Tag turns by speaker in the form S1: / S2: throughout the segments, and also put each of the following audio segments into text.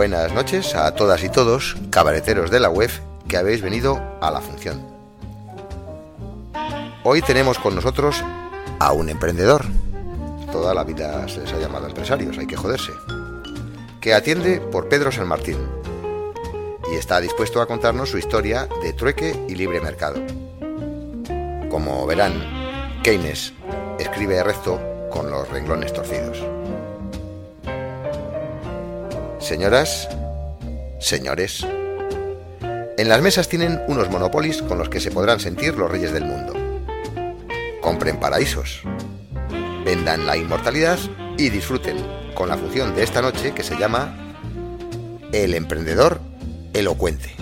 S1: Buenas noches a todas y todos, cabareteros de la web, que habéis venido a la función. Hoy tenemos con nosotros a un emprendedor. Toda la vida se les ha llamado empresarios, hay que joderse. Que atiende por Pedro San Martín y está dispuesto a contarnos su historia de trueque y libre mercado. Como verán, Keynes escribe recto con los renglones torcidos. Señoras, señores, en las mesas tienen unos monopolios con los que se podrán sentir los reyes del mundo. Compren paraísos, vendan la inmortalidad y disfruten con la función de esta noche que se llama El Emprendedor Elocuente.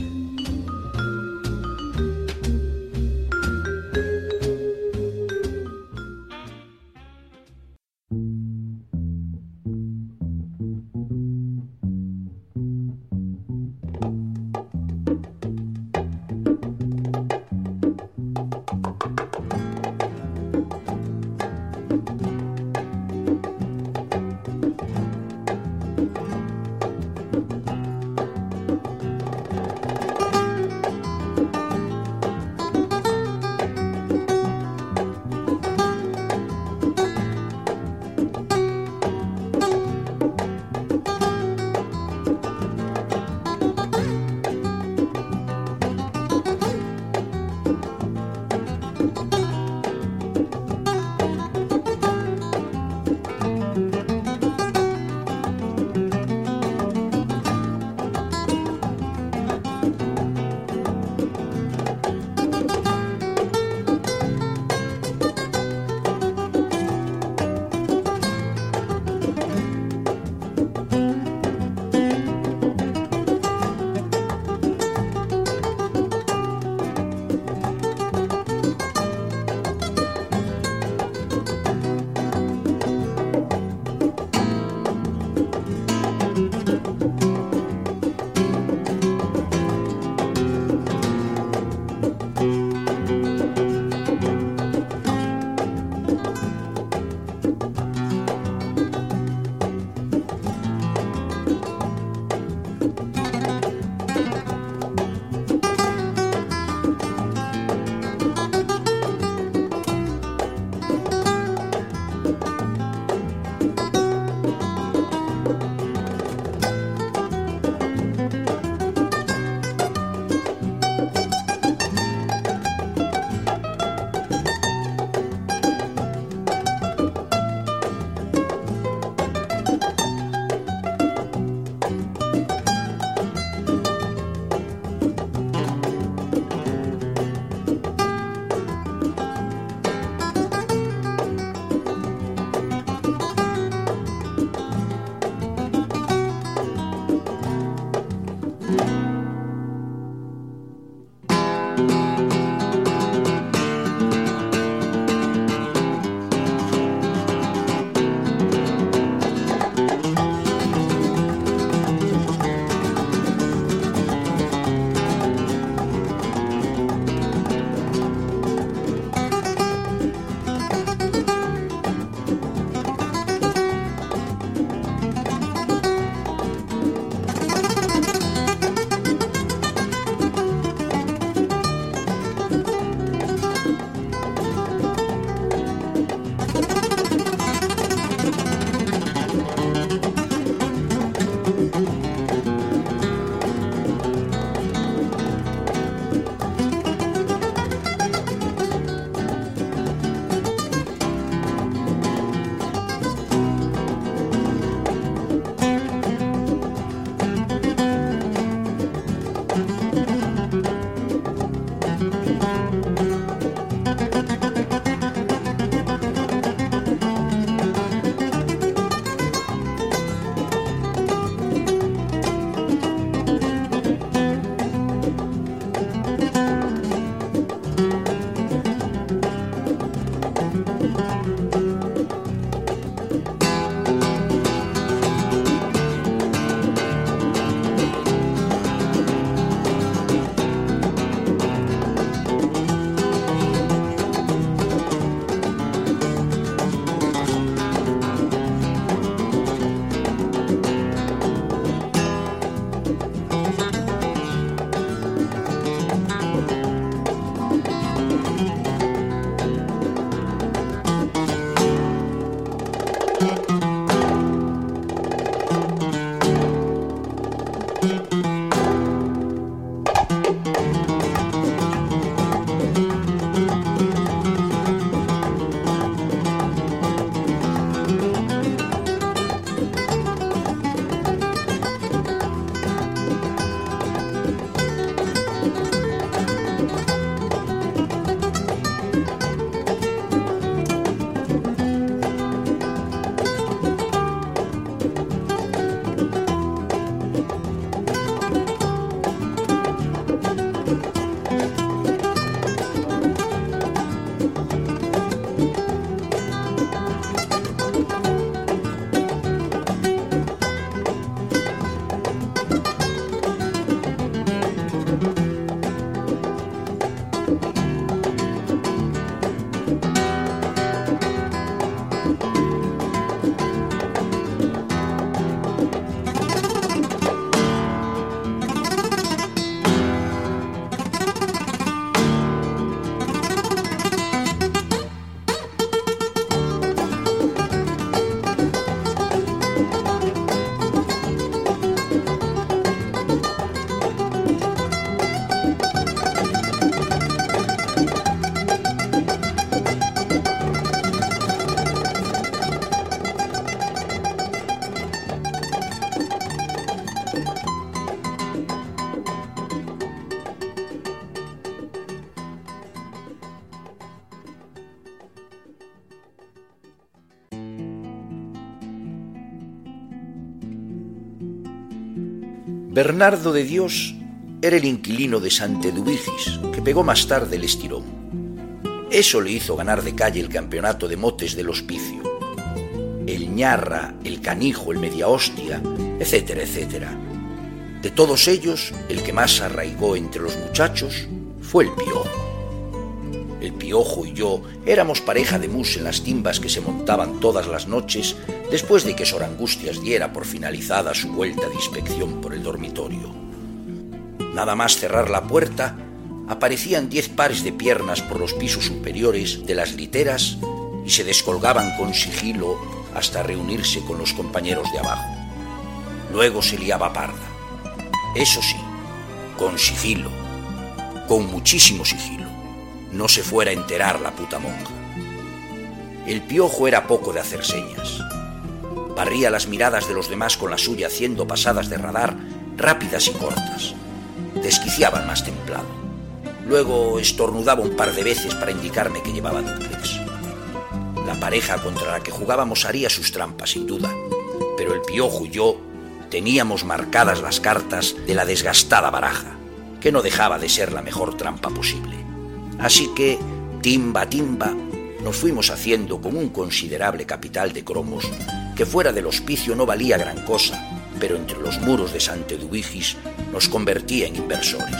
S2: Bernardo de Dios era el inquilino de Santedubigis, que pegó más tarde el estirón. Eso le hizo ganar de calle el campeonato de motes del Hospicio. El ñarra, el canijo, el media hostia, etcétera, etcétera. De todos ellos, el que más arraigó entre los muchachos fue el Piojo. El Piojo y yo éramos pareja de mus en las timbas que se montaban todas las noches después de que Sor Angustias diera por finalizada su vuelta de inspección por el dormitorio. Nada más cerrar la puerta, aparecían 10 pares de piernas por los pisos superiores de las literas y se descolgaban con sigilo hasta reunirse con los compañeros de abajo. Luego se liaba parda. Eso sí, con sigilo, con muchísimo sigilo. No se fuera a enterar la puta monja. El Piojo era poco de hacer señas. Barría las miradas de los demás con la suya, haciendo pasadas de radar rápidas y cortas. Desquiciaba el más templado. Luego estornudaba un par de veces para indicarme que llevaba dúplex. La pareja contra la que jugábamos haría sus trampas, sin duda, pero el Piojo y yo teníamos marcadas las cartas de la desgastada baraja, que no dejaba de ser la mejor trampa posible. Así que, timba a timba, nos fuimos haciendo con un considerable capital de cromos que fuera del hospicio no valía gran cosa, pero entre los muros de Santedubigis nos convertía en inversores.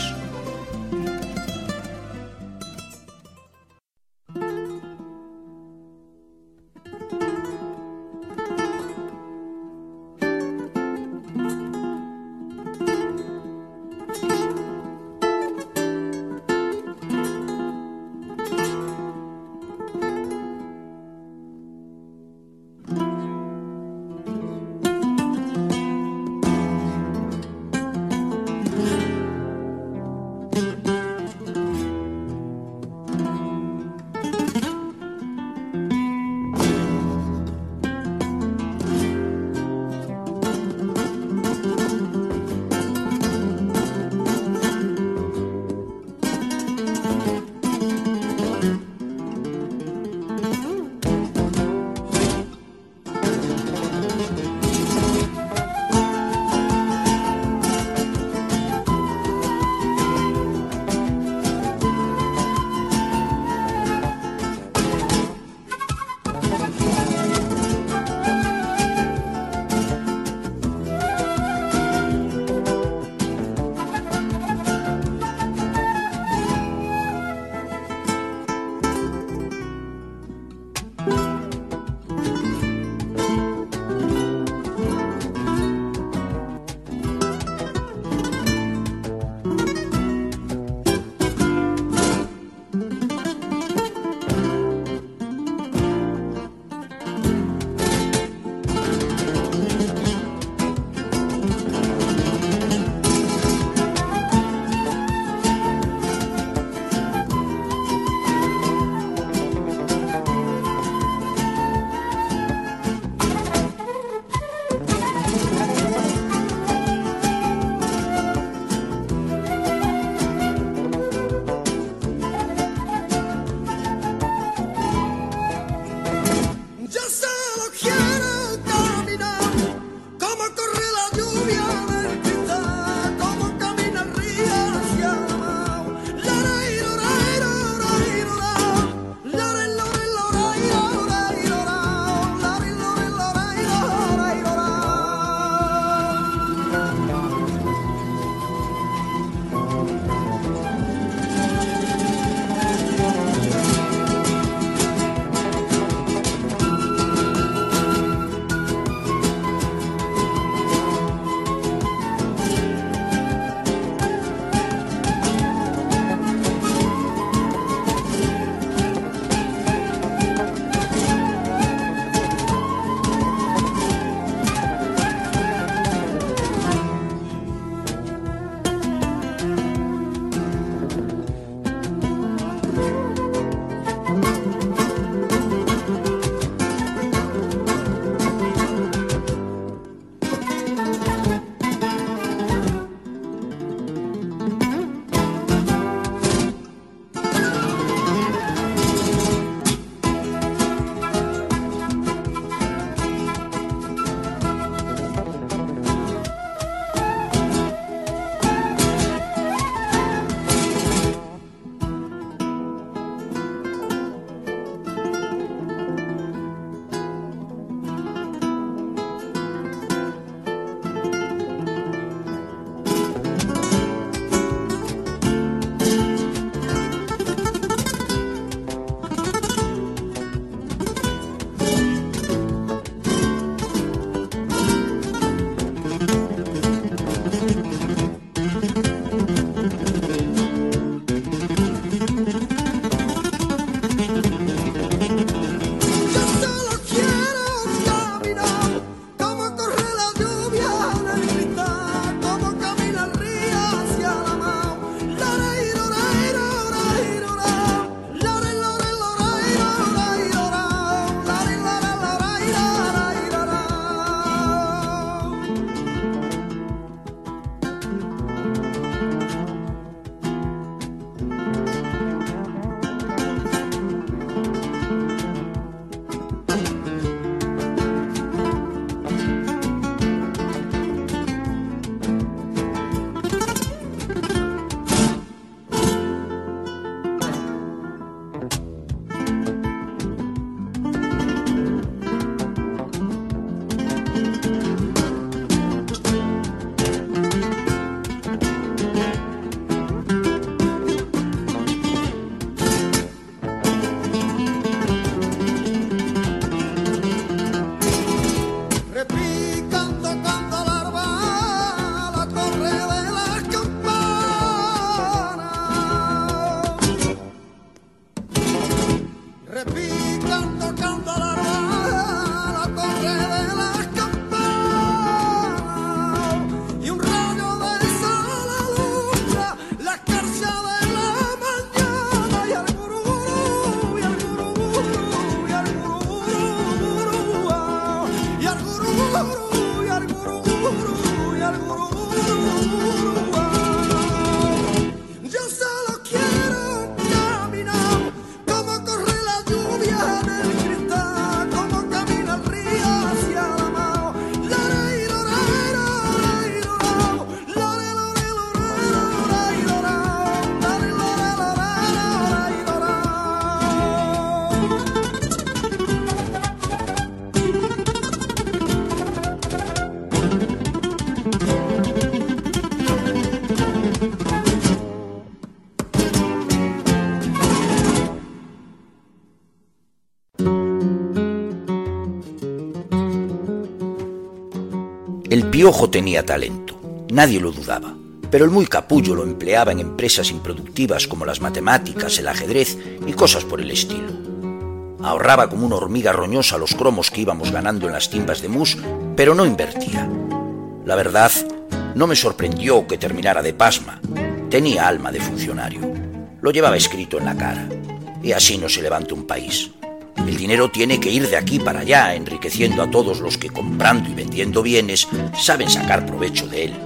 S2: El Piojo tenía talento, nadie lo dudaba, pero el muy capullo lo empleaba en empresas improductivas como las matemáticas, el ajedrez y cosas por el estilo. Ahorraba como una hormiga roñosa los cromos que íbamos ganando en las timbas de mus, pero no invertía. La verdad, no me sorprendió que terminara de pasma. Tenía alma de funcionario. Lo llevaba escrito en la cara. Y así no se levanta un país. El dinero tiene que ir de aquí para allá, enriqueciendo a todos los que, comprando y vendiendo bienes, saben sacar provecho de él.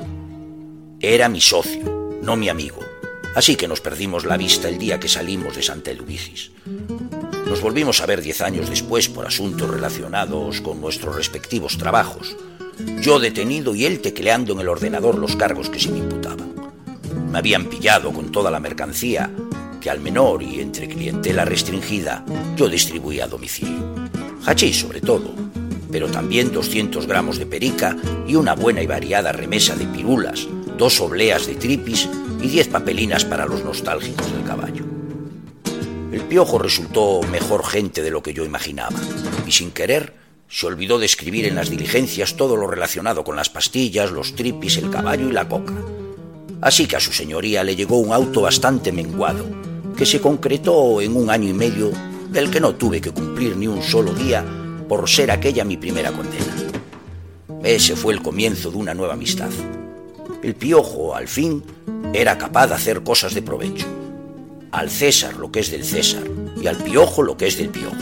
S2: Era mi socio, no mi amigo. Así que nos perdimos la vista el día que salimos de Santa Eduvigis. Nos volvimos a ver 10 años después por asuntos relacionados con nuestros respectivos trabajos. Yo detenido y él tecleando en el ordenador los cargos que se me imputaban. Me habían pillado con toda la mercancía que al menor y entre clientela restringida yo distribuía a domicilio. Hachís sobre todo, pero también 200 gramos de perica y una buena y variada remesa de pirulas, 2 obleas de tripis y 10 papelinas para los nostálgicos del caballo. El Piojo resultó mejor gente de lo que yo imaginaba y sin querer se olvidó de escribir en las diligencias todo lo relacionado con las pastillas, los tripis, el caballo y la coca. Así que a su señoría le llegó un auto bastante menguado, que se concretó en 1 año y medio, del que no tuve que cumplir ni un solo día por ser aquella mi primera condena. Ese fue el comienzo de una nueva amistad. El Piojo, al fin, era capaz de hacer cosas de provecho. Al César lo que es del César y al Piojo lo que es del Piojo.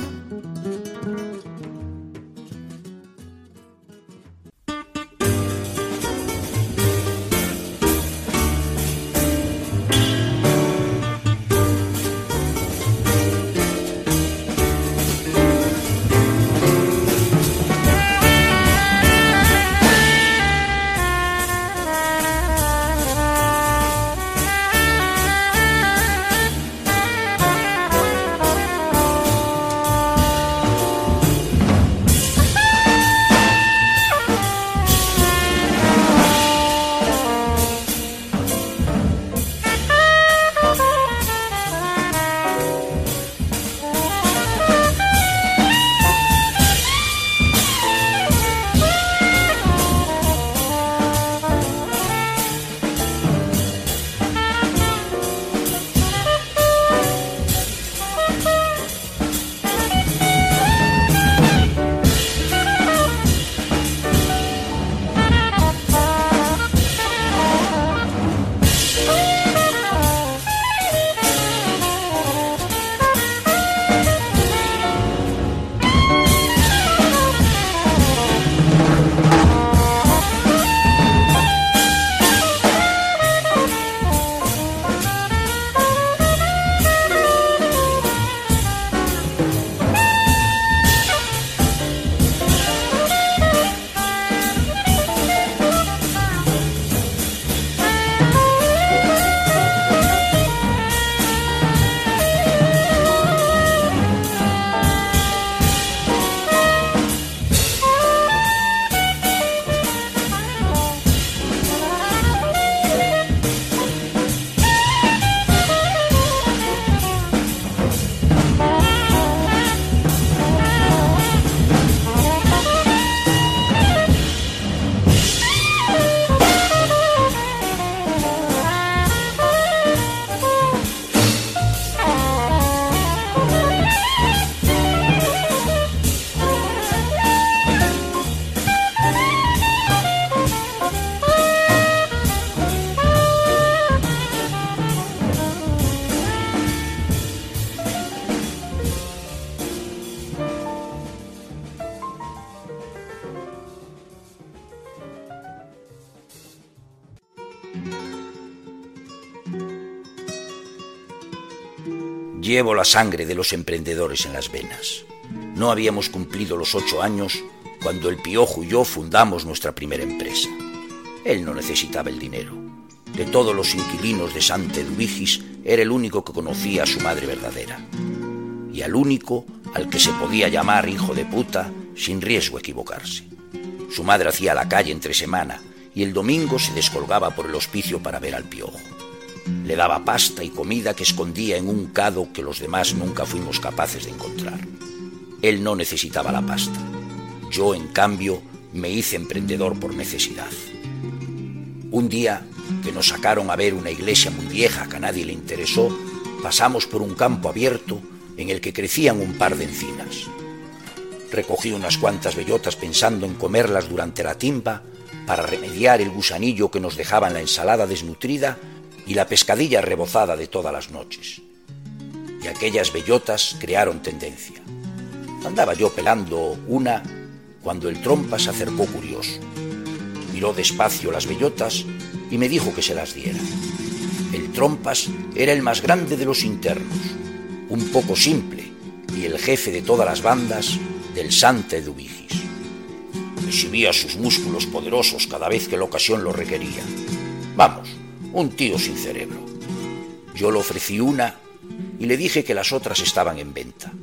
S2: Llevo la sangre de los emprendedores en las venas. No habíamos cumplido los 8 años cuando el Piojo y yo fundamos nuestra primera empresa. Él no necesitaba el dinero. De todos los inquilinos de Sant Eduvigis, era el único que conocía a su madre verdadera. Y al único al que se podía llamar hijo de puta sin riesgo a equivocarse. Su madre hacía la calle entre semana y el domingo se descolgaba por el hospicio para ver al Piojo. Le daba pasta y comida que escondía en un cado que los demás nunca fuimos capaces de encontrar. Él no necesitaba la pasta. Yo, en cambio, me hice emprendedor por necesidad. Un día, que nos sacaron a ver una iglesia muy vieja que a nadie le interesó, pasamos por un campo abierto en el que crecían un par de encinas. Recogí unas cuantas bellotas pensando en comerlas durante la timba para remediar el gusanillo que nos dejaban la ensalada desnutrida y la pescadilla rebozada de todas las noches. Y aquellas bellotas crearon tendencia. Andaba yo pelando una cuando el trompa se acercó curioso. Miró despacio las bellotas y me dijo que se las diera. El trompas era el más grande de los internos, un poco simple y el jefe de todas las bandas del Sant Eduvigis. Exhibía sus músculos poderosos cada vez que la ocasión lo requería. Vamos, un tío sin cerebro. Yo le ofrecí una y le dije que las otras estaban en venta.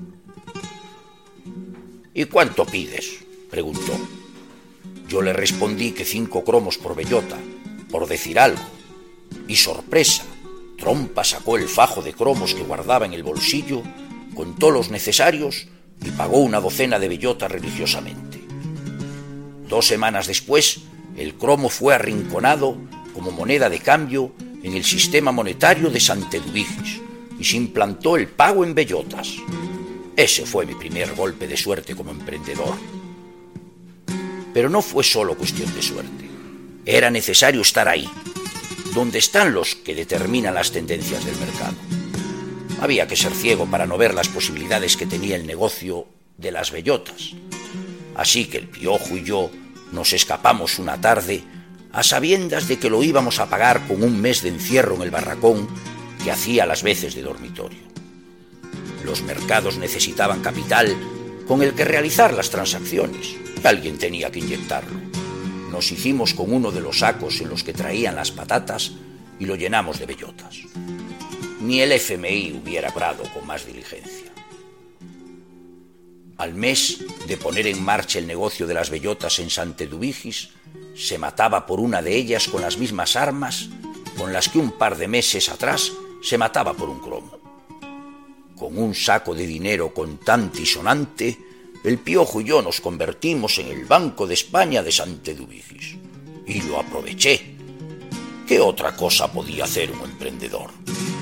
S2: ¿Y cuánto pides?, preguntó. Yo le respondí que 5 cromos por bellota, por decir algo. Y sorpresa, Trompa sacó el fajo de cromos que guardaba en el bolsillo, contó los necesarios y pagó una docena de bellotas religiosamente. 2 semanas después, el cromo fue arrinconado como moneda de cambio en el sistema monetario de Sant Eduvigis y se implantó el pago en bellotas. Ese fue mi primer golpe de suerte como emprendedor. Pero no fue solo cuestión de suerte. Era necesario estar ahí, donde están los que determinan las tendencias del mercado. Había que ser ciego para no ver las posibilidades que tenía el negocio de las bellotas. Así que el Piojo y yo nos escapamos una tarde a sabiendas de que lo íbamos a pagar con un mes de encierro en el barracón que hacía las veces de dormitorio. Los mercados necesitaban capital con el que realizar las transacciones y alguien tenía que inyectarlo. Nos hicimos con uno de los sacos en los que traían las patatas y lo llenamos de bellotas. Ni el FMI hubiera obrado con más diligencia. Al mes de poner en marcha el negocio de las bellotas en Sant Eduvigis, se mataba por una de ellas con las mismas armas con las que un par de meses atrás se mataba por un cromo. Con un saco de dinero contante y sonante, el Piojo y yo nos convertimos en el Banco de España de Sant Eduvigis. Y lo aproveché. ¿Qué otra cosa podía hacer un emprendedor?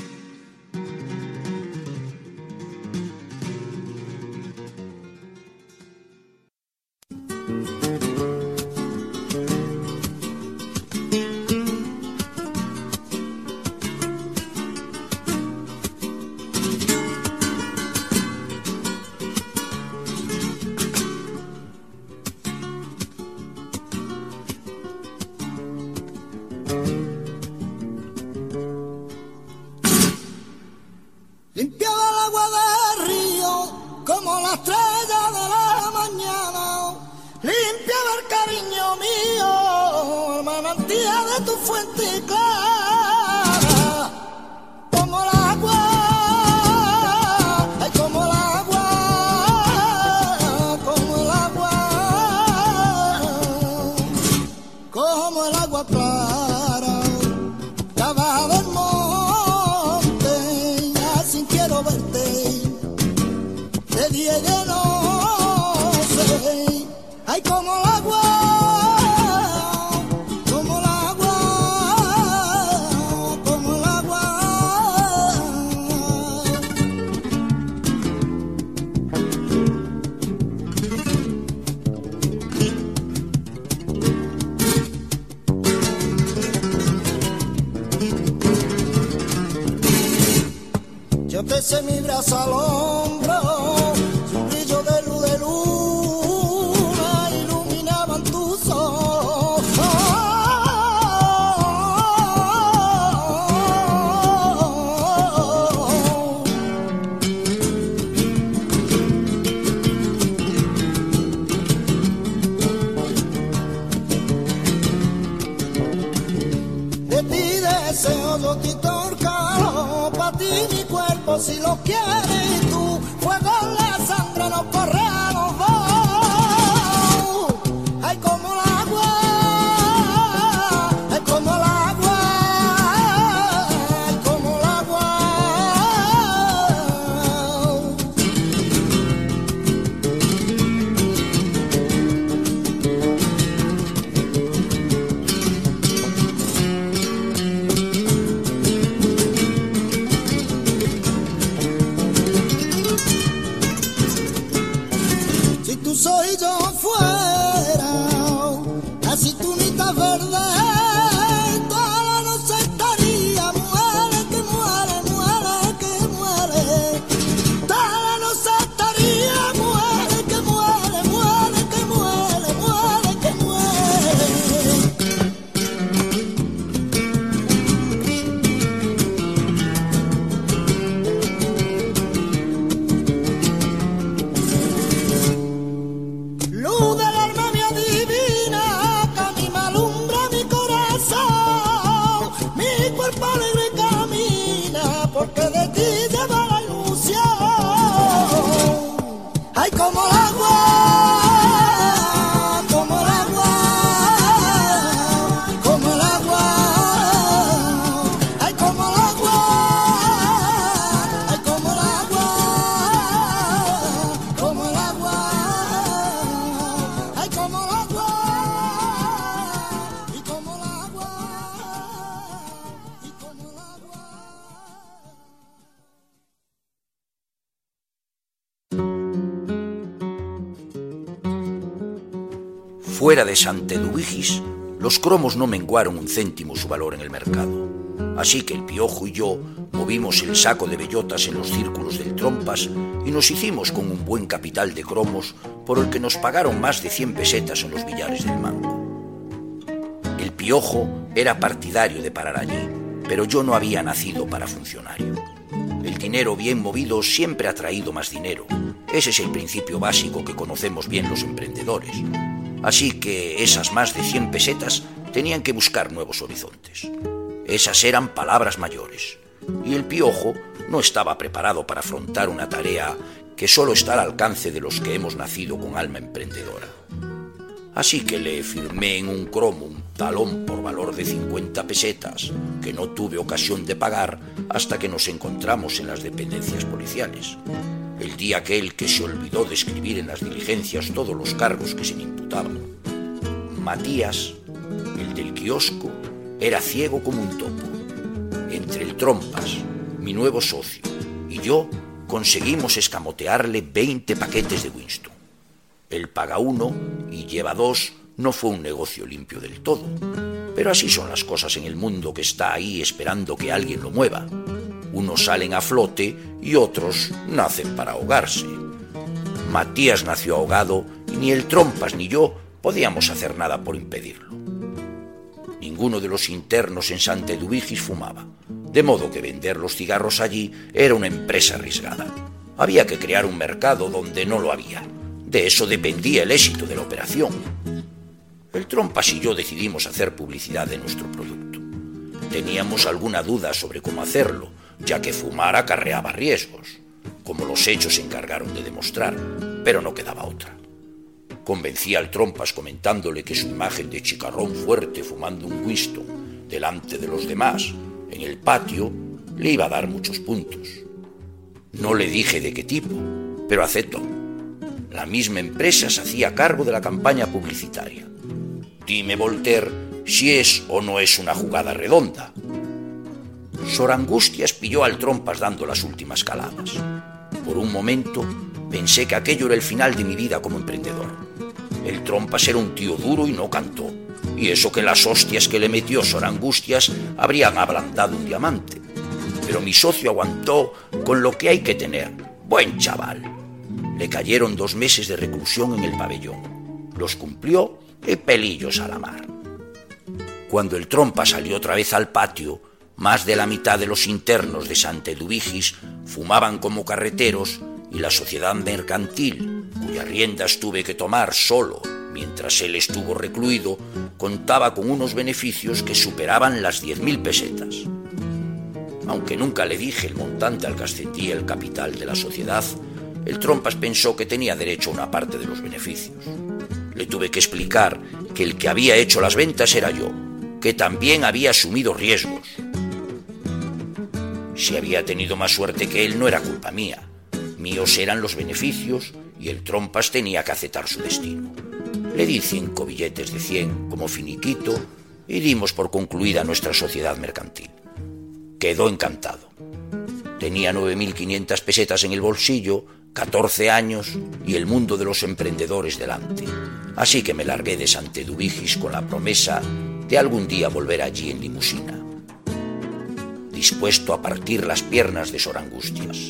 S3: Limpiaba el agua del río como la estrella de la mañana. Limpiaba el cariño mío, el manantial de tu fuente clara. Como el agua, ay, como el agua, como el agua, como el agua clara. Abajo del monte, ya sin quiero verte, de día y de noche, ay, como el agua, como el agua, como el agua. Yo te eché mi brazo al hombro, su brillo de luna iluminaban tus ojos. pero si lo quieres tú, fuego en la sangre nos corre a los dos. Ay, como el agua, ay, como el agua, ay, como el agua. Si tú soy yo fuera, así tú ni estás verde, toda la noche estaría, muere que muere, muere que muere, toda la noche estaría, muere que muere, muere que muere, muere que muere. Luz del alma mía divina, que a mí me alumbra mi corazón, mi cuerpo alegre camina, porque de ti lleva la ilusión. Ay, como el agua, como el agua, como el agua, ay, como el agua, ay, como el agua, como el agua, ay, como el agua, y como el agua, y como el agua.
S2: Fuera de Santedubigis, los cromos no menguaron un céntimo su valor en el mercado. Así que el Piojo y yo movimos el saco de bellotas en los círculos del Trompas y nos hicimos con un buen capital de cromos por el que nos pagaron más de 100 pesetas en los billares del Manco. El Piojo era partidario de parar allí, pero yo no había nacido para funcionario. El dinero bien movido siempre ha traído más dinero. Ese es el principio básico que conocemos bien los emprendedores. Así que esas más de 100 pesetas tenían que buscar nuevos horizontes. Esas eran palabras mayores. Y el Piojo no estaba preparado para afrontar una tarea que solo está al alcance de los que hemos nacido con alma emprendedora. Así que le firmé en un cromo un talón por valor de 50 pesetas que no tuve ocasión de pagar hasta que nos encontramos en las dependencias policiales. El día aquel que se olvidó de escribir en las diligencias todos los cargos que se me imputaban. Matías, el del kiosco, era ciego como un topo. Entre el Trompas, mi nuevo socio, y yo conseguimos escamotearle 20 paquetes de Winston. El paga uno y lleva dos no fue un negocio limpio del todo, pero así son las cosas en el mundo que está ahí esperando que alguien lo mueva. Unos salen a flote y otros nacen para ahogarse. Matías nació ahogado y ni el Trompas ni yo podíamos hacer nada por impedirlo. Ninguno de los internos en Santedubigis fumaba, de modo que vender los cigarros allí era una empresa arriesgada. Había que crear un mercado donde no lo había. De eso dependía el éxito de la operación. El Trompas y yo decidimos hacer publicidad de nuestro producto. Teníamos alguna duda sobre cómo hacerlo, ya que fumar acarreaba riesgos, como los hechos se encargaron de demostrar, pero no quedaba otra. Convencí al Trompas comentándole que su imagen de chicarrón fuerte fumando un Winston delante de los demás, en el patio, le iba a dar muchos puntos. No le dije de qué tipo, pero aceptó. La misma empresa se hacía cargo de la campaña publicitaria. Dime, Voltaire, si es o no es una jugada redonda. Sor Angustias pilló al Trompas dando las últimas caladas. Por un momento pensé que aquello era el final de mi vida como emprendedor. El Trompas era un tío duro y no cantó. Y eso que las hostias que le metió Sor Angustias habrían ablandado un diamante. Pero mi socio aguantó con lo que hay que tener. Buen chaval. Le cayeron 2 meses de reclusión en el pabellón. Los cumplió y pelillos a la mar. Cuando el Trompas salió otra vez al patio, más de la mitad de los internos de Santedubigis fumaban como carreteros y la sociedad mercantil, cuyas riendas tuve que tomar solo mientras él estuvo recluido, contaba con unos beneficios que superaban las 10.000 pesetas. Aunque nunca le dije el montante al que ascendía el capital de la sociedad, el Trompas pensó que tenía derecho a una parte de los beneficios. Le tuve que explicar que el que había hecho las ventas era yo, que también había asumido riesgos. Si había tenido más suerte que él, no era culpa mía. Míos eran los beneficios y el Trompas tenía que aceptar su destino. Le di 5 billetes de 100 como finiquito y dimos por concluida nuestra sociedad mercantil. Quedó encantado. Tenía 9.500 pesetas en el bolsillo, 14 años y el mundo de los emprendedores delante. Así que me largué de Santedubigis con la promesa de algún día volver allí en limusina, dispuesto a partir las piernas de Sor Angustias.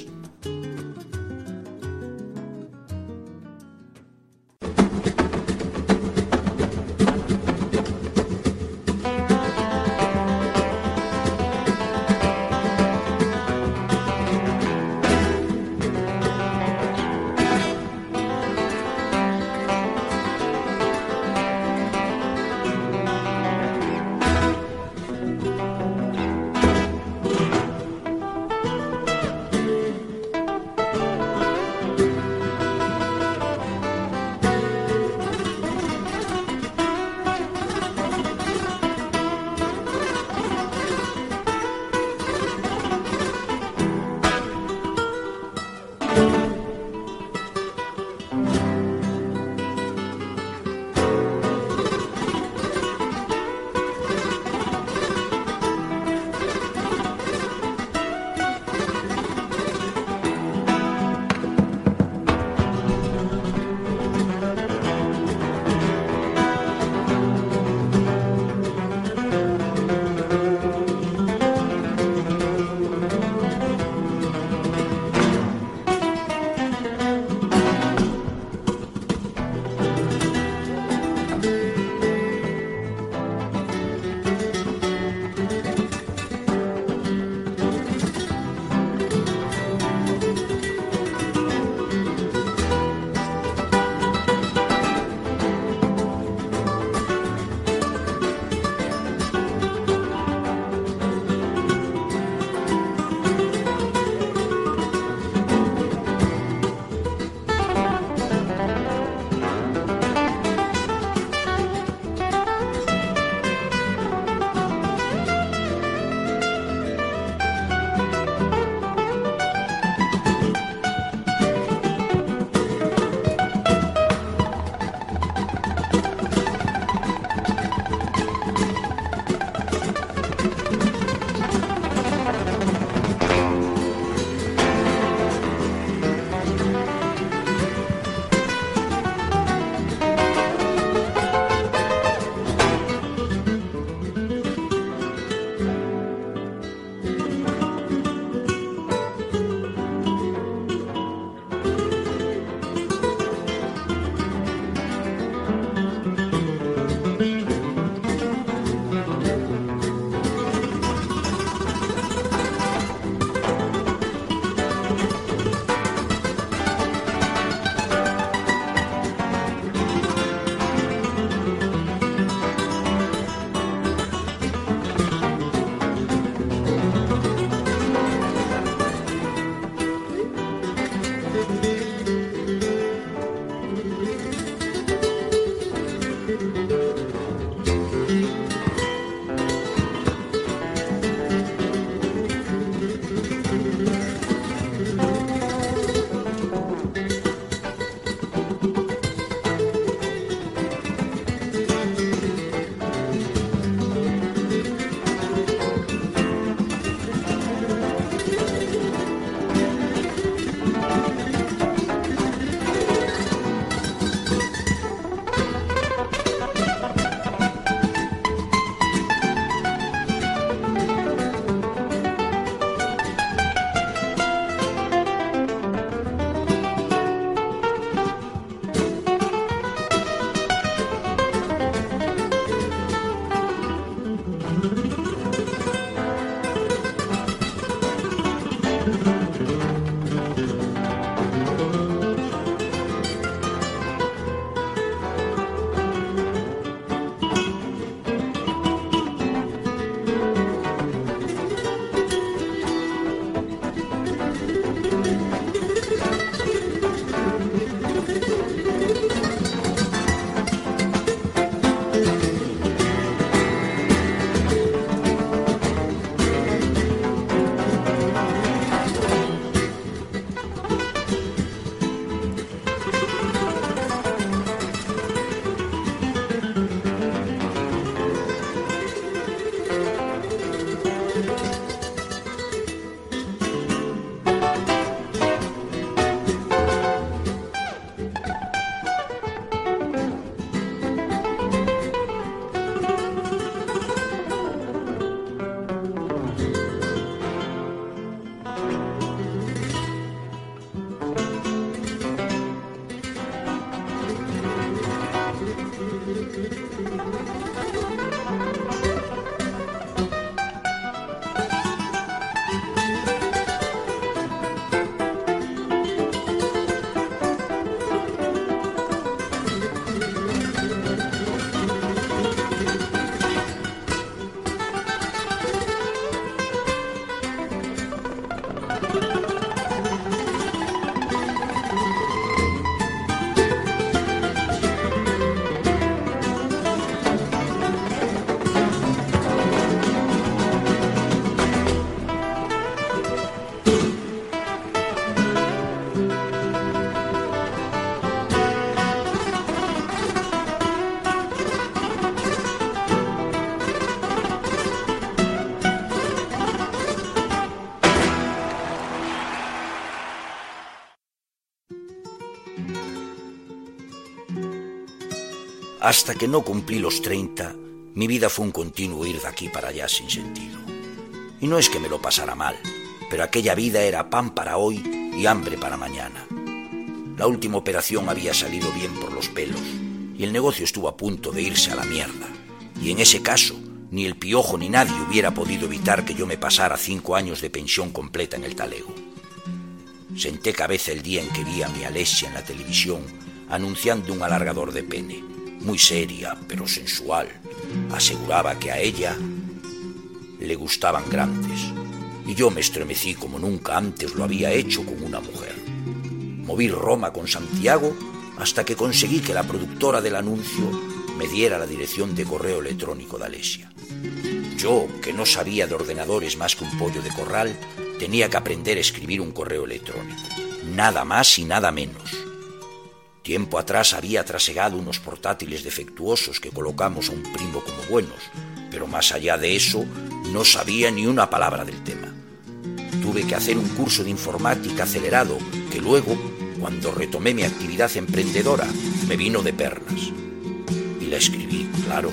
S2: Hasta que no cumplí los 30, mi vida fue un continuo ir de aquí para allá sin sentido. Y no es que me lo pasara mal, pero aquella vida era pan para hoy y hambre para mañana. La última operación había salido bien por los pelos y el negocio estuvo a punto de irse a la mierda. Y en ese caso, ni el Piojo ni nadie hubiera podido evitar que yo me pasara 5 años de pensión completa en el talego. Senté cabeza el día en que vi a mi Alesia en la televisión anunciando un alargador de pene. Muy seria, pero sensual. Aseguraba que a ella le gustaban grandes. Y yo me estremecí como nunca antes lo había hecho con una mujer. Moví Roma con Santiago hasta que conseguí que la productora del anuncio me diera la dirección de correo electrónico de Alesia. Yo, que no sabía de ordenadores más que un pollo de corral, tenía que aprender a escribir un correo electrónico. Nada más y nada menos. Tiempo atrás había trasegado unos portátiles defectuosos que colocamos a un primo como buenos, pero más allá de eso no sabía ni una palabra del tema. Tuve que hacer un curso de informática acelerado que luego, cuando retomé mi actividad emprendedora, me vino de perlas. Y la escribí, claro.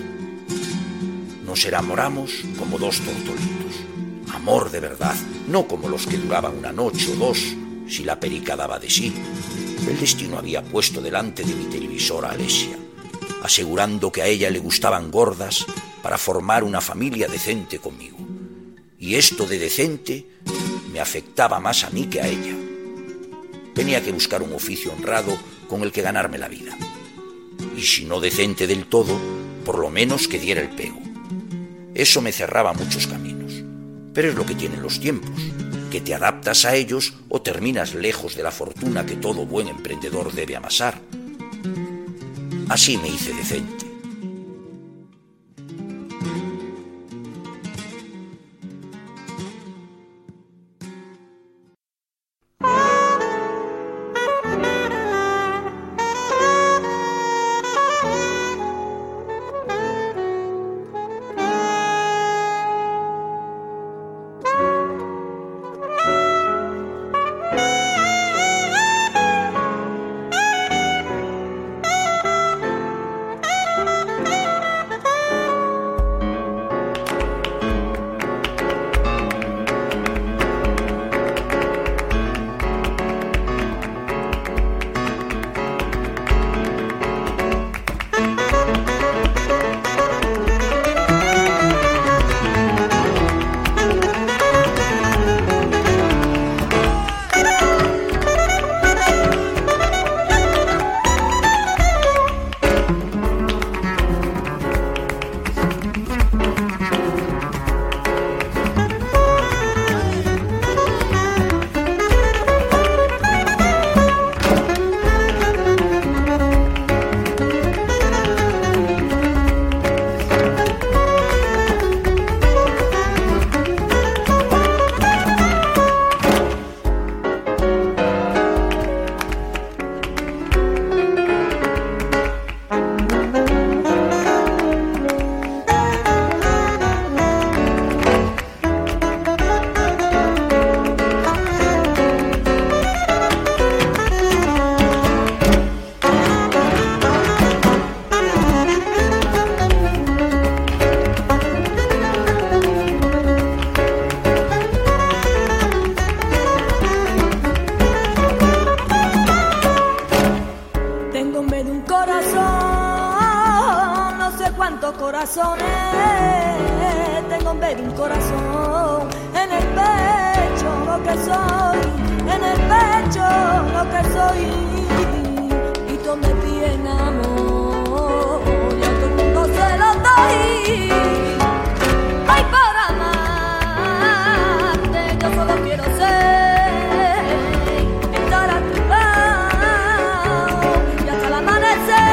S2: Nos enamoramos como 2 tortolitos. Amor de verdad, no como los que duraban una noche o 2, si la perica daba de sí. El destino había puesto delante de mi televisor a Alesia, asegurando que a ella le gustaban gordas para formar una familia decente conmigo. Y esto de decente me afectaba más a mí que a ella. Tenía que buscar un oficio honrado con el que ganarme la vida. Y si no decente del todo, por lo menos que diera el pego. Eso me cerraba muchos caminos. Pero es lo que tienen los tiempos, que te adaptas a ellos o terminas lejos de la fortuna que todo buen emprendedor debe amasar. Así me hice decente.
S3: corazones, tengo en vez de un corazón, en el pecho lo que soy, en el pecho lo que soy, y tú me pides amor, y a todo el mundo se lo doy, ay por amarte, yo solo quiero ser, estar a tu lado, y hasta el amanecer.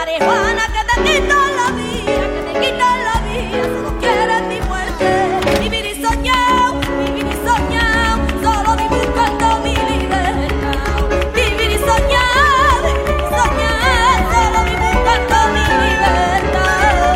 S4: marihuana que te quita la vida, que te quita la vida, solo quieres mi muerte. Vivir y soñar, solo vivir buscando mi libertad. Vivir y soñar, solo vivir buscando mi libertad.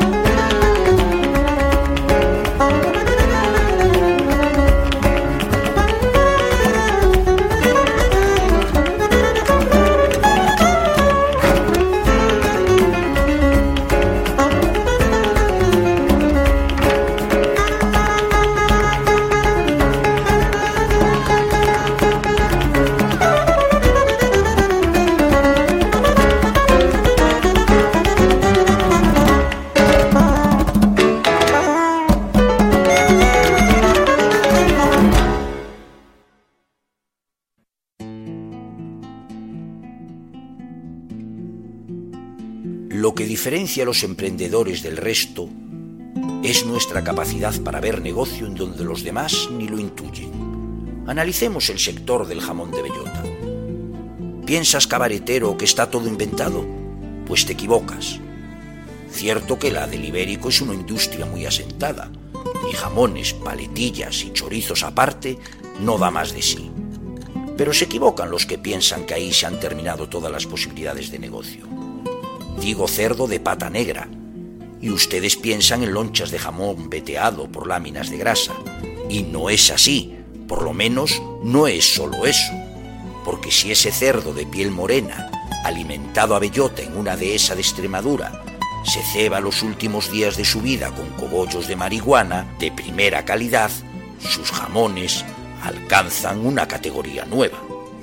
S2: Lo que diferencia a los emprendedores del resto es nuestra capacidad para ver negocio en donde los demás ni lo intuyen. Analicemos el sector del jamón de bellota. ¿Piensas, cabaretero, que está todo inventado? Pues te equivocas. Cierto que la del ibérico es una industria muy asentada, y jamones, paletillas y chorizos aparte no da más de sí. Pero se equivocan los que piensan que ahí se han terminado todas las posibilidades de negocio. Digo cerdo de pata negra, y ustedes piensan en lonchas de jamón veteado por láminas de grasa, y no es así, por lo menos no es solo eso, porque si ese cerdo de piel morena, alimentado a bellota en una dehesa de Extremadura, se ceba los últimos días de su vida con cogollos de marihuana de primera calidad, sus jamones alcanzan una categoría nueva.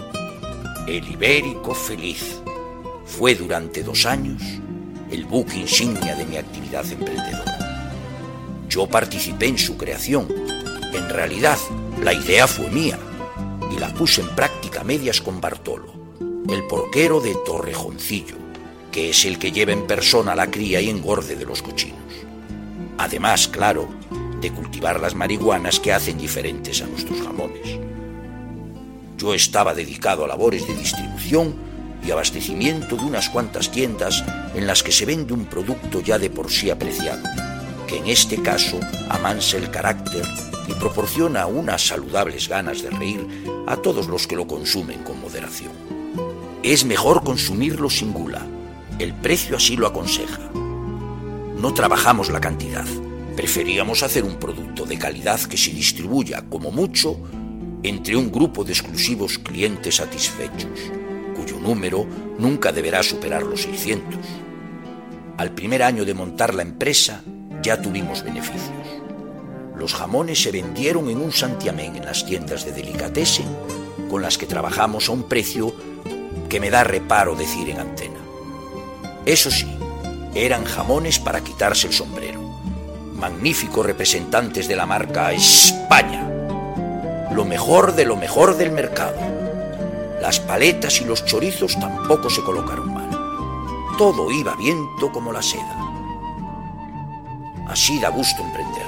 S2: El ibérico feliz fue durante 2 años el buque insignia de mi actividad emprendedora. Yo participé en su creación. En realidad, la idea fue mía y la puse en práctica a medias con Bartolo, el porquero de Torrejoncillo, que es el que lleva en persona la cría y engorde de los cochinos. Además, claro, de cultivar las marihuanas que hacen diferentes a nuestros jamones. Yo estaba dedicado a labores de distribución y abastecimiento de unas cuantas tiendas en las que se vende un producto ya de por sí apreciado, que en este caso amansa el carácter y proporciona unas saludables ganas de reír a todos los que lo consumen con moderación. Es mejor consumirlo sin gula, el precio así lo aconseja. No trabajamos la cantidad, preferíamos hacer un producto de calidad que se distribuya, como mucho, entre un grupo de exclusivos clientes satisfechos, cuyo número nunca deberá superar los 600. Al primer año de montar la empresa ya tuvimos beneficios. Los jamones se vendieron en un santiamén en las tiendas de delicatessen con las que trabajamos a un precio que me da reparo decir en antena. Eso sí, eran jamones para quitarse el sombrero. Magníficos representantes de la marca España. Lo mejor del mercado. Las paletas y los chorizos tampoco se colocaron mal. Todo iba viento como la seda. Así da gusto emprender.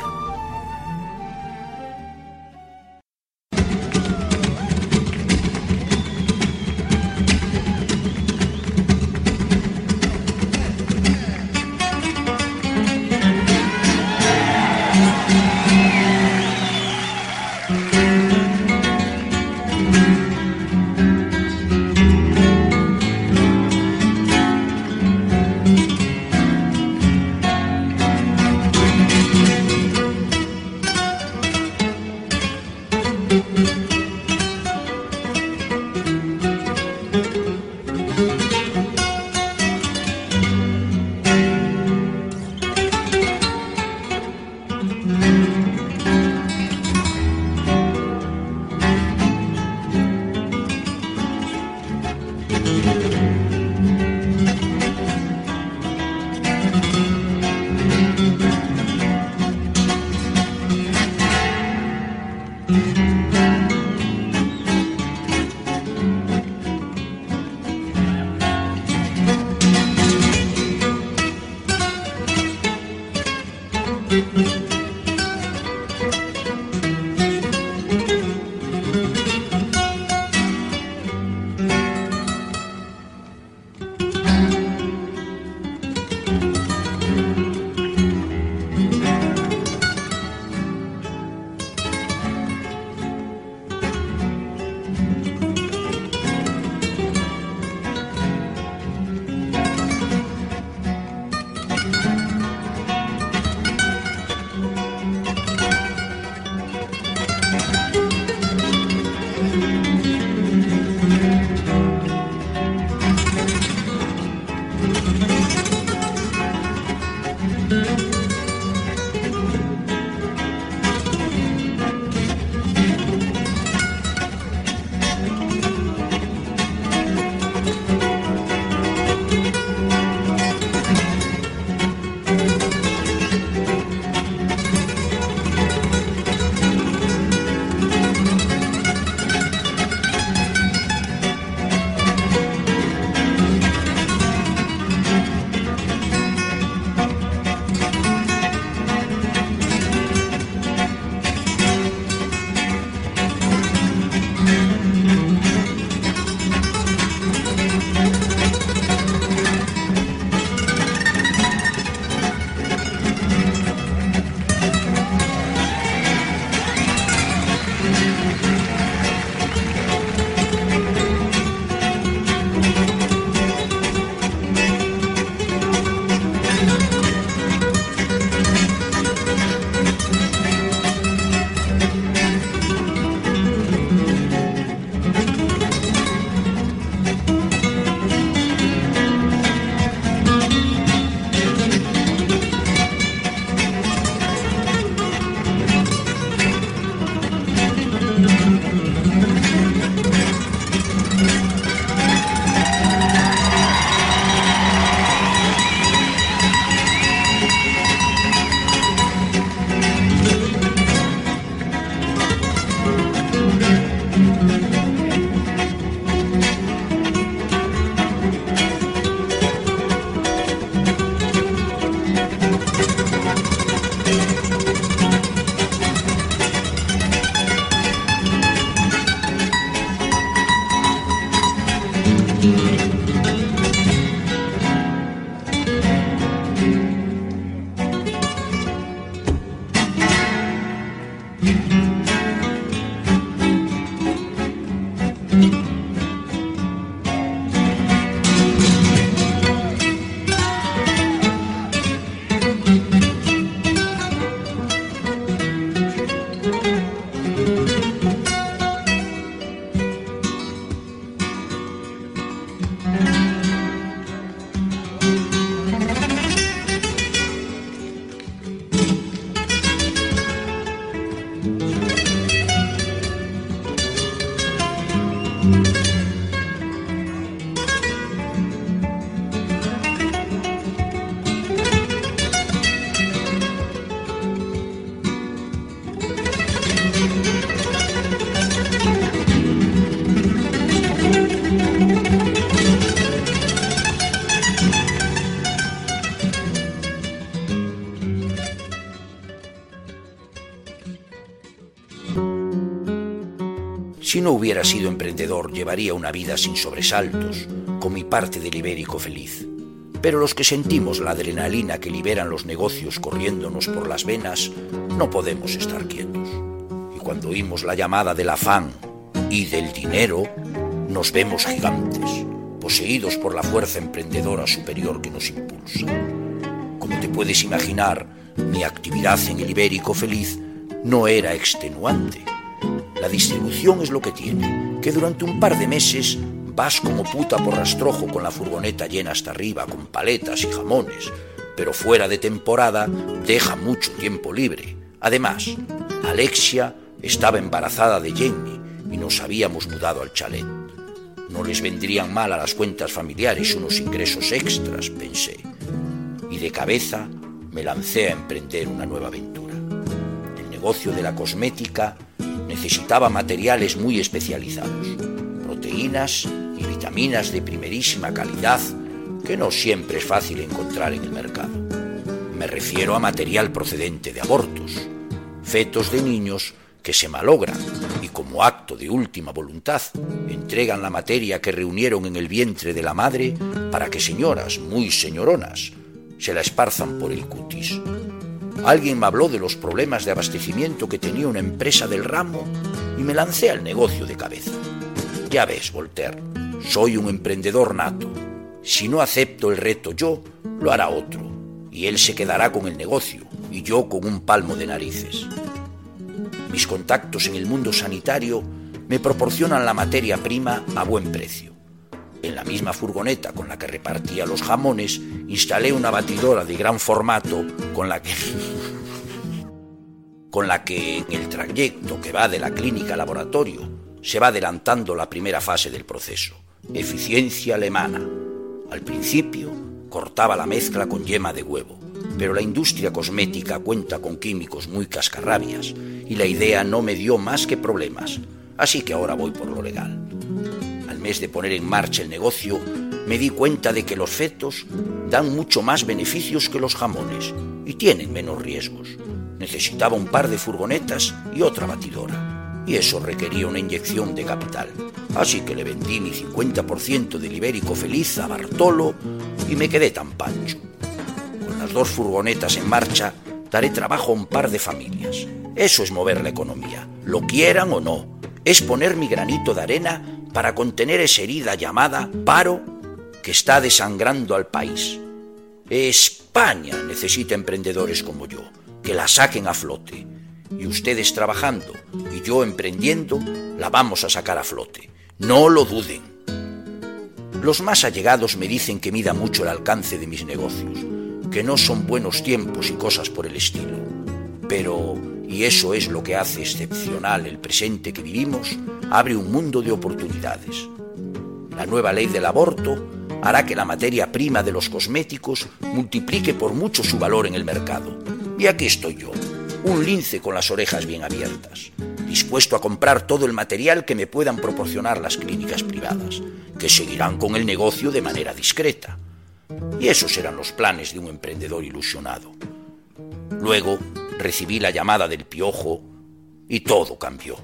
S2: Si no hubiera sido emprendedor, llevaría una vida sin sobresaltos, con mi parte del ibérico feliz. Pero los que sentimos la adrenalina que liberan los negocios corriéndonos por las venas, no podemos estar quietos. Y cuando oímos la llamada del afán y del dinero, nos vemos gigantes, poseídos por la fuerza emprendedora superior que nos impulsa. Como te puedes imaginar, mi actividad en el ibérico feliz no era extenuante. La distribución es lo que tiene, que durante un par de meses vas como puta por rastrojo con la furgoneta llena hasta arriba, con paletas y jamones, pero fuera de temporada deja mucho tiempo libre. Además, Alexia estaba embarazada de Jenny y nos habíamos mudado al chalet. No les vendrían mal a las cuentas familiares unos ingresos extras, pensé, y de cabeza me lancé a emprender una nueva aventura. El negocio de la cosmética necesitaba materiales muy especializados, proteínas y vitaminas de primerísima calidad que no siempre es fácil encontrar en el mercado. Me refiero a material procedente de abortos, fetos de niños que se malogran y como acto de última voluntad entregan la materia que reunieron en el vientre de la madre para que señoras muy señoronas se la esparzan por el cutis. Alguien me habló de los problemas de abastecimiento que tenía una empresa del ramo y me lancé al negocio de cabeza. Ya ves, Voltaire, soy un emprendedor nato. Si no acepto el reto yo, lo hará otro, y él se quedará con el negocio y yo con un palmo de narices. Mis contactos en el mundo sanitario me proporcionan la materia prima a buen precio. En la misma furgoneta con la que repartía los jamones, instalé una batidora de gran formato con la que en el trayecto que va de la clínica al laboratorio se va adelantando la primera fase del proceso, eficiencia alemana. Al principio cortaba la mezcla con yema de huevo, pero la industria cosmética cuenta con químicos muy cascarrabias y la idea no me dio más que problemas, así que ahora voy por lo legal. Al mes de poner en marcha el negocio, me di cuenta de que los fetos dan mucho más beneficios que los jamones y tienen menos riesgos. Necesitaba un par de furgonetas y otra batidora, y eso requería una inyección de capital. Así que le vendí mi 50% del ibérico feliz a Bartolo y me quedé tan pancho. Con las 2 furgonetas en marcha, daré trabajo a un par de familias. Eso es mover la economía, lo quieran o no. Es poner mi granito de arena para contener esa herida llamada paro que está desangrando al país. España necesita emprendedores como yo, que la saquen a flote. Y ustedes trabajando y yo emprendiendo, la vamos a sacar a flote. No lo duden. Los más allegados me dicen que mida mucho el alcance de mis negocios, que no son buenos tiempos y cosas por el estilo. Pero, y eso es lo que hace excepcional el presente que vivimos, abre un mundo de oportunidades. La nueva ley del aborto hará que la materia prima de los cosméticos multiplique por mucho su valor en el mercado. Y aquí estoy yo, un lince con las orejas bien abiertas, dispuesto a comprar todo el material que me puedan proporcionar las clínicas privadas, que seguirán con el negocio de manera discreta. Y esos eran los planes de un emprendedor ilusionado. Luego recibí la llamada del Piojo y todo cambió.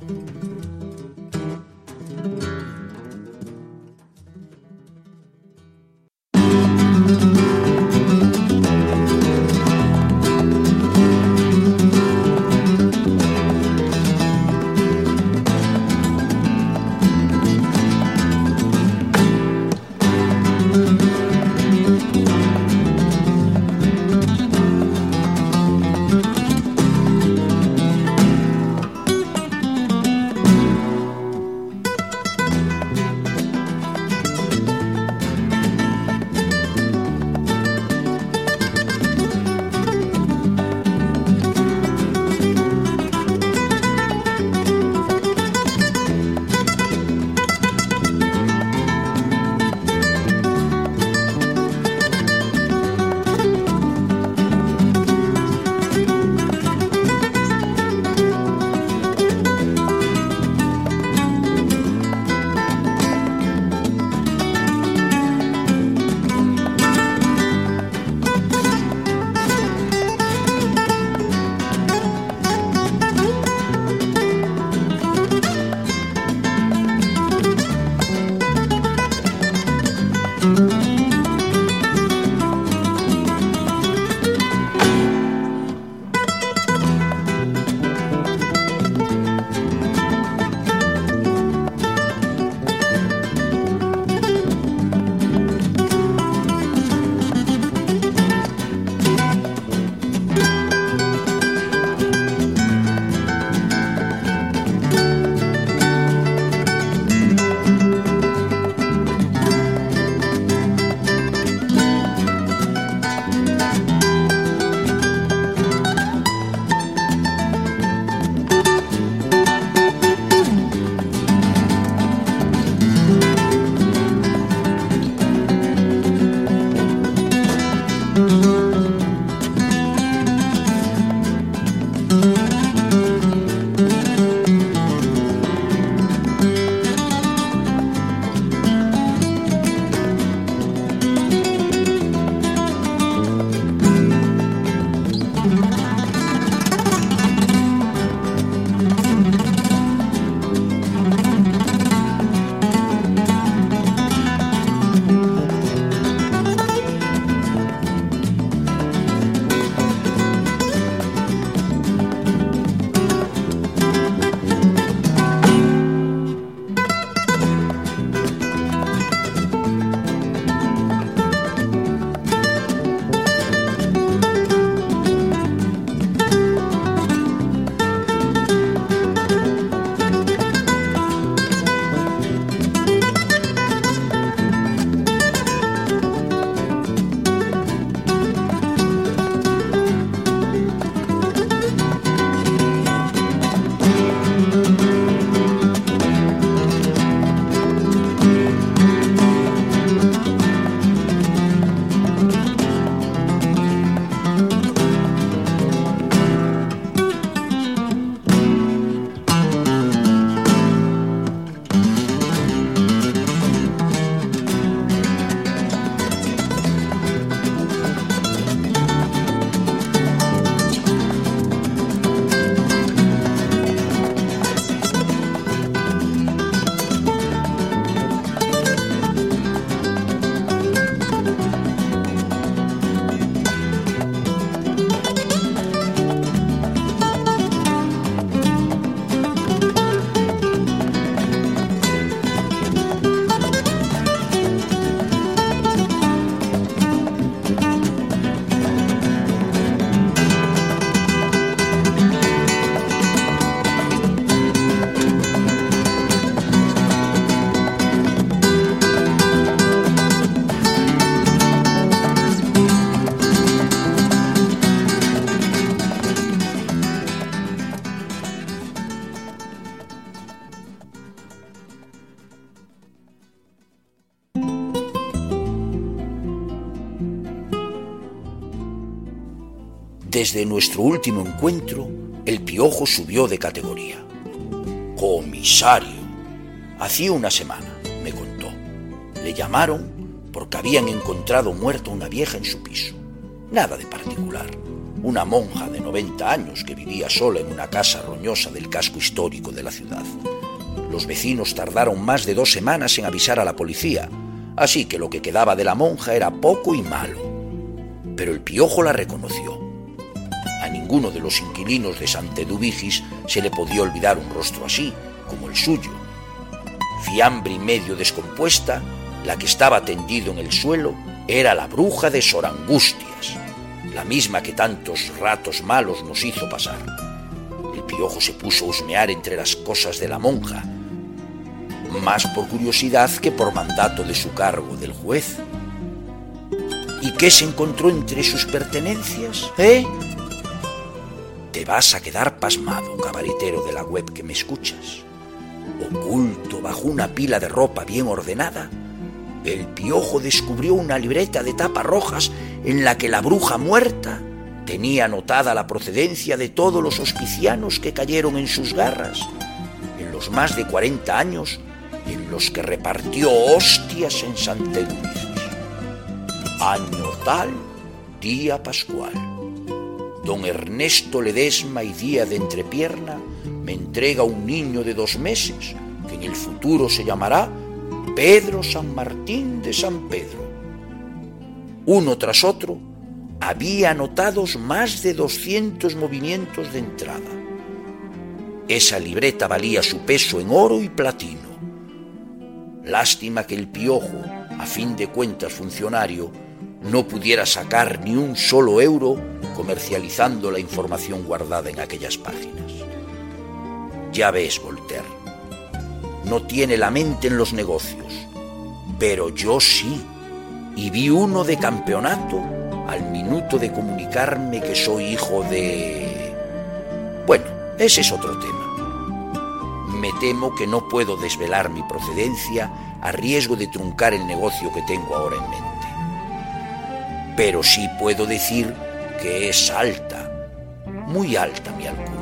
S2: Desde nuestro último encuentro, el Piojo subió de categoría. Comisario. Hacía una semana, me contó. Le llamaron porque habían encontrado muerta una vieja en su piso. Nada de particular. Una monja de 90 años que vivía sola en una casa roñosa del casco histórico de la ciudad. Los vecinos tardaron más de 2 semanas en avisar a la policía, así que lo que quedaba de la monja era poco y malo. Pero el Piojo la reconoció. A ninguno de los inquilinos de Santedubigis se le podía olvidar un rostro así, como el suyo. Fiambre y medio descompuesta, la que estaba tendido en el suelo era la bruja de Sor Angustias, la misma que tantos ratos malos nos hizo pasar. El Piojo se puso a husmear entre las cosas de la monja, más por curiosidad que por mandato de su cargo del juez. ¿Y qué se encontró entre sus pertenencias, Te vas a quedar pasmado, cabaretero de la web que me escuchas. Oculto bajo una pila de ropa bien ordenada, el Piojo descubrió una libreta de tapas rojas en la que la bruja muerta tenía anotada la procedencia de todos los hospicianos que cayeron en sus garras en los más de 40 años en los que repartió hostias en Santedubigis. Año tal, día pascual. Don Ernesto Ledesma y Díaz de Entrepierna me entrega un niño de 2 meses que en el futuro se llamará Pedro San Martín de San Pedro. Uno tras otro, había anotados más de 200 movimientos de entrada. Esa libreta valía su peso en oro y platino. Lástima que el Piojo, a fin de cuentas funcionario, no pudiera sacar ni un solo euro comercializando la información guardada en aquellas páginas. Ya ves, Voltaire, no tiene la mente en los negocios, pero yo sí, y vi uno de campeonato al minuto de comunicarme que soy hijo de... Bueno, ese es otro tema. Me temo que no puedo desvelar mi procedencia a riesgo de truncar el negocio que tengo ahora en mente. Pero sí puedo decir que es alta, muy alta mi alcurnia.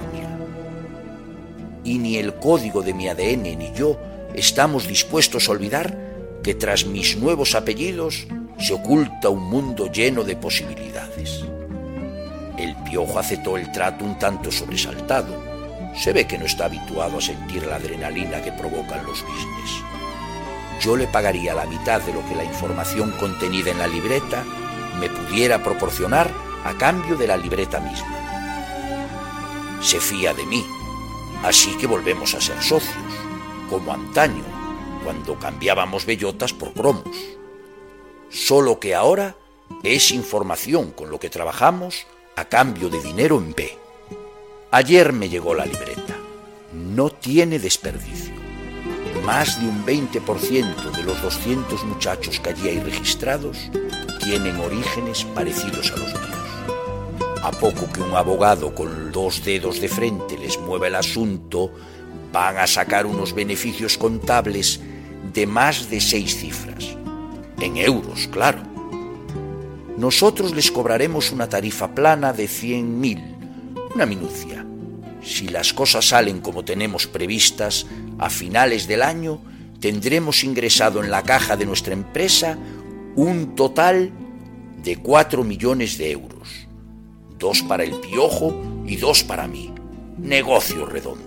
S2: Y ni el código de mi ADN ni yo estamos dispuestos a olvidar que tras mis nuevos apellidos se oculta un mundo lleno de posibilidades. El Piojo aceptó el trato un tanto sobresaltado. Se ve que no está habituado a sentir la adrenalina que provocan los business. Yo le pagaría la mitad de lo que la información contenida en la libreta me pudiera proporcionar a cambio de la libreta misma. Se fía de mí, así que volvemos a ser socios, como antaño, cuando cambiábamos bellotas por cromos. Solo que ahora es información con lo que trabajamos a cambio de dinero en B. Ayer me llegó la libreta. No tiene desperdicio. Más de un 20% de los 200 muchachos que allí hay registrados tienen orígenes parecidos a los míos. A poco que un abogado con 2 dedos de frente les mueva el asunto, van a sacar unos beneficios contables de más de 6 cifras. En euros, claro. Nosotros les cobraremos una tarifa plana de 100.000, una minucia. Si las cosas salen como tenemos previstas, a finales del año tendremos ingresado en la caja de nuestra empresa un total de 4 millones de euros. 2 para el Piojo y 2 para mí. Negocio redondo.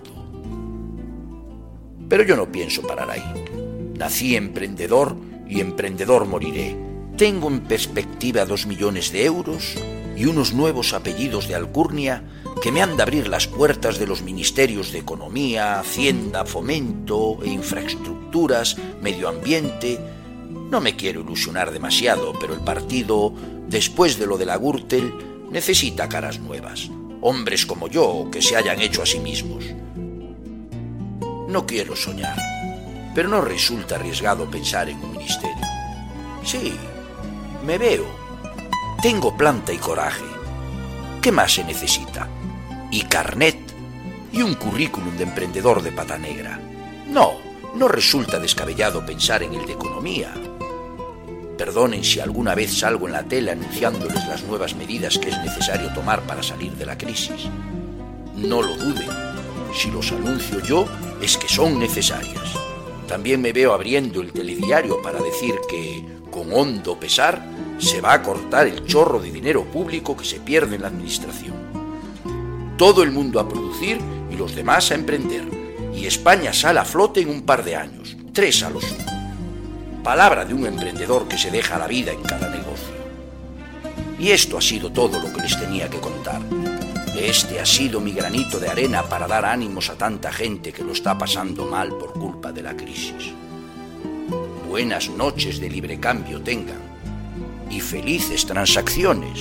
S2: Pero yo no pienso parar ahí. Nací emprendedor y emprendedor moriré. Tengo en perspectiva 2 millones de euros y unos nuevos apellidos de alcurnia que me han de abrir las puertas de los ministerios de Economía, Hacienda, Fomento e Infraestructuras, Medio Ambiente. No me quiero ilusionar demasiado, pero el partido, después de lo de la Gürtel, necesita caras nuevas, hombres como yo que se hayan hecho a sí mismos. No quiero soñar, pero no resulta arriesgado pensar en un ministerio. Sí, me veo. Tengo planta y coraje. ¿Qué más se necesita? Y carnet, y un currículum de emprendedor de pata negra. No resulta descabellado pensar en el de Economía. Perdonen si alguna vez salgo en la tele anunciándoles las nuevas medidas que es necesario tomar para salir de la crisis. No lo duden, si los anuncio yo es que son necesarias. También me veo abriendo el telediario para decir que, con hondo pesar, se va a cortar el chorro de dinero público que se pierde en la administración. Todo el mundo a producir y los demás a emprender. Y España sale a flote en un par de años, 3 a lo sumo. Palabra de un emprendedor que se deja la vida en cada negocio. Y esto ha sido todo lo que les tenía que contar. Este ha sido mi granito de arena para dar ánimos a tanta gente que lo está pasando mal por culpa de la crisis. Buenas noches de libre cambio tengan y felices transacciones.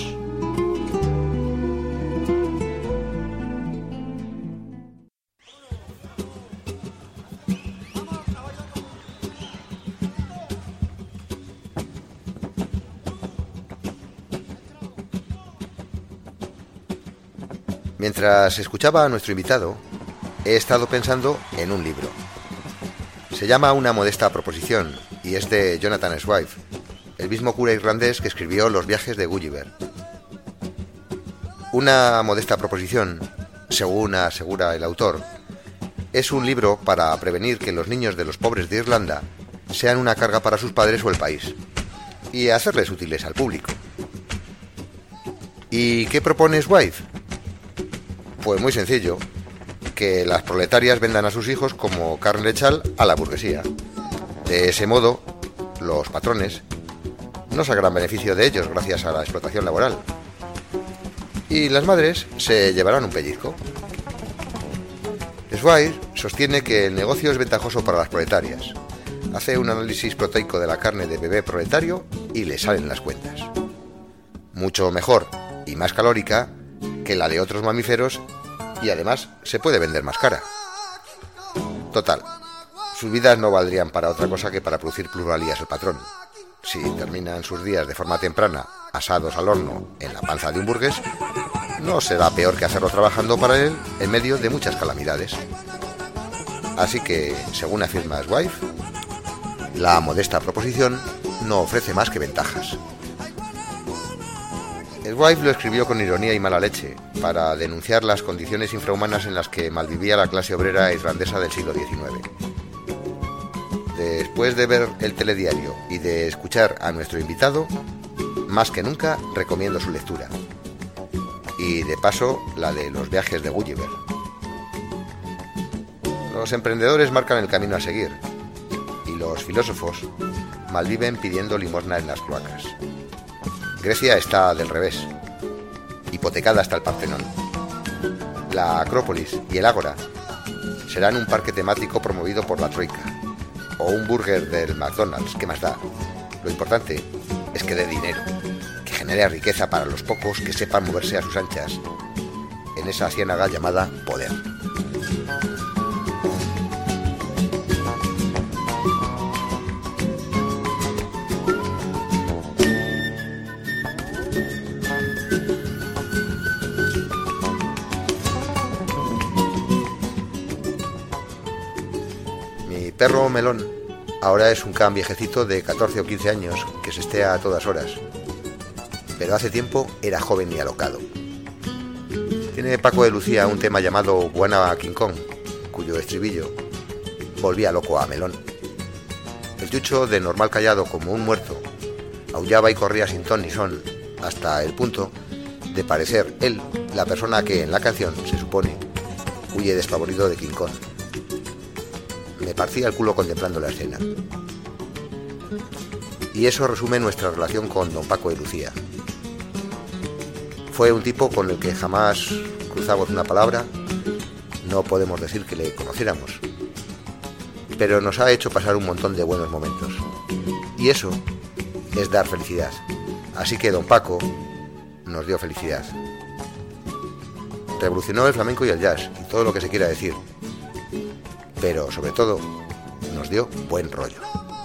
S1: Mientras escuchaba a nuestro invitado, he estado pensando en un libro. Se llama Una modesta proposición y es de Jonathan Swift, el mismo cura irlandés que escribió Los viajes de Gulliver. Una modesta proposición, según asegura el autor, es un libro para prevenir que los niños de los pobres de Irlanda sean una carga para sus padres o el país y hacerles útiles al público. ¿Y qué propone Swift? Pues muy sencillo, que las proletarias vendan a sus hijos como carne lechal a la burguesía. De ese modo, los patrones no sacarán beneficio de ellos gracias a la explotación laboral. Y las madres se llevarán un pellizco. Swift sostiene que el negocio es ventajoso para las proletarias. Hace un análisis proteico de la carne de bebé proletario y le salen las cuentas. Mucho mejor y más calórica que la de otros mamíferos y además se puede vender más cara. Total, sus vidas no valdrían para otra cosa que para producir plusvalías al patrón. Si terminan sus días de forma temprana, asados al horno en la panza de un burgués, no será peor que hacerlo trabajando para él en medio de muchas calamidades. Así que, según afirma Swift, la modesta proposición no ofrece más que ventajas. Swift lo escribió con ironía y mala leche, para denunciar las condiciones infrahumanas en las que malvivía la clase obrera irlandesa del siglo XIX. Después de ver el telediario y de escuchar a nuestro invitado, más que nunca recomiendo su lectura. Y de paso, la de Los viajes de Gulliver. Los emprendedores marcan el camino a seguir, y los filósofos malviven pidiendo limosna en las cloacas. Grecia está del revés, hipotecada hasta el Partenón. La Acrópolis y el Ágora serán un parque temático promovido por la Troika, o un burger del McDonald's, ¿qué más da? Lo importante es que dé dinero, que genere riqueza para los pocos que sepan moverse a sus anchas en esa ciénaga llamada poder. Perro Melón ahora es un can viejecito de 14 o 15 años que se estea a todas horas, pero hace tiempo era joven y alocado. Tiene Paco de Lucía un tema llamado Buena King Kong, cuyo estribillo volvía loco a Melón. El chucho, de normal callado como un muerto, aullaba y corría sin ton ni son, hasta el punto de parecer él la persona que en la canción, se supone, huye despavorido de King Kong. Me partía el culo contemplando la escena. Y eso resume nuestra relación con don Paco de Lucía. Fue un tipo con el que jamás cruzamos una palabra, no podemos decir que le conociéramos, pero nos ha hecho pasar un montón de buenos momentos. Y eso es dar felicidad. Así que don Paco nos dio felicidad. Revolucionó el flamenco y el jazz, y todo lo que se quiera decir. Pero, sobre todo, nos dio buen rollo.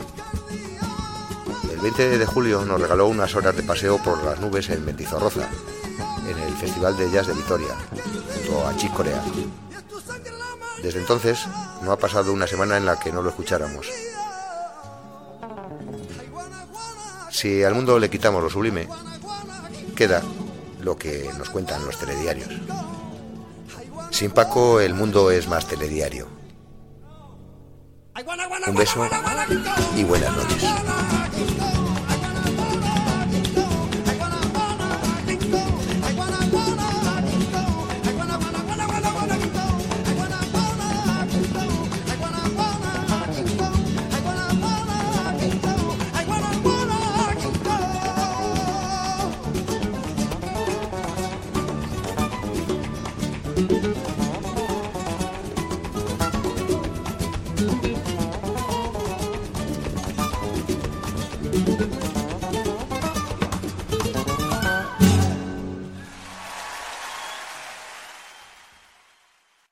S1: El 20 de julio nos regaló unas horas de paseo por las nubes en Mendizorroza, en el Festival de Jazz de Vitoria, junto a Chick Corea. Desde entonces, no ha pasado una semana en la que no lo escucháramos. Si al mundo le quitamos lo sublime, queda lo que nos cuentan los telediarios. Sin Paco, el mundo es más telediario. Un beso y buenas noches.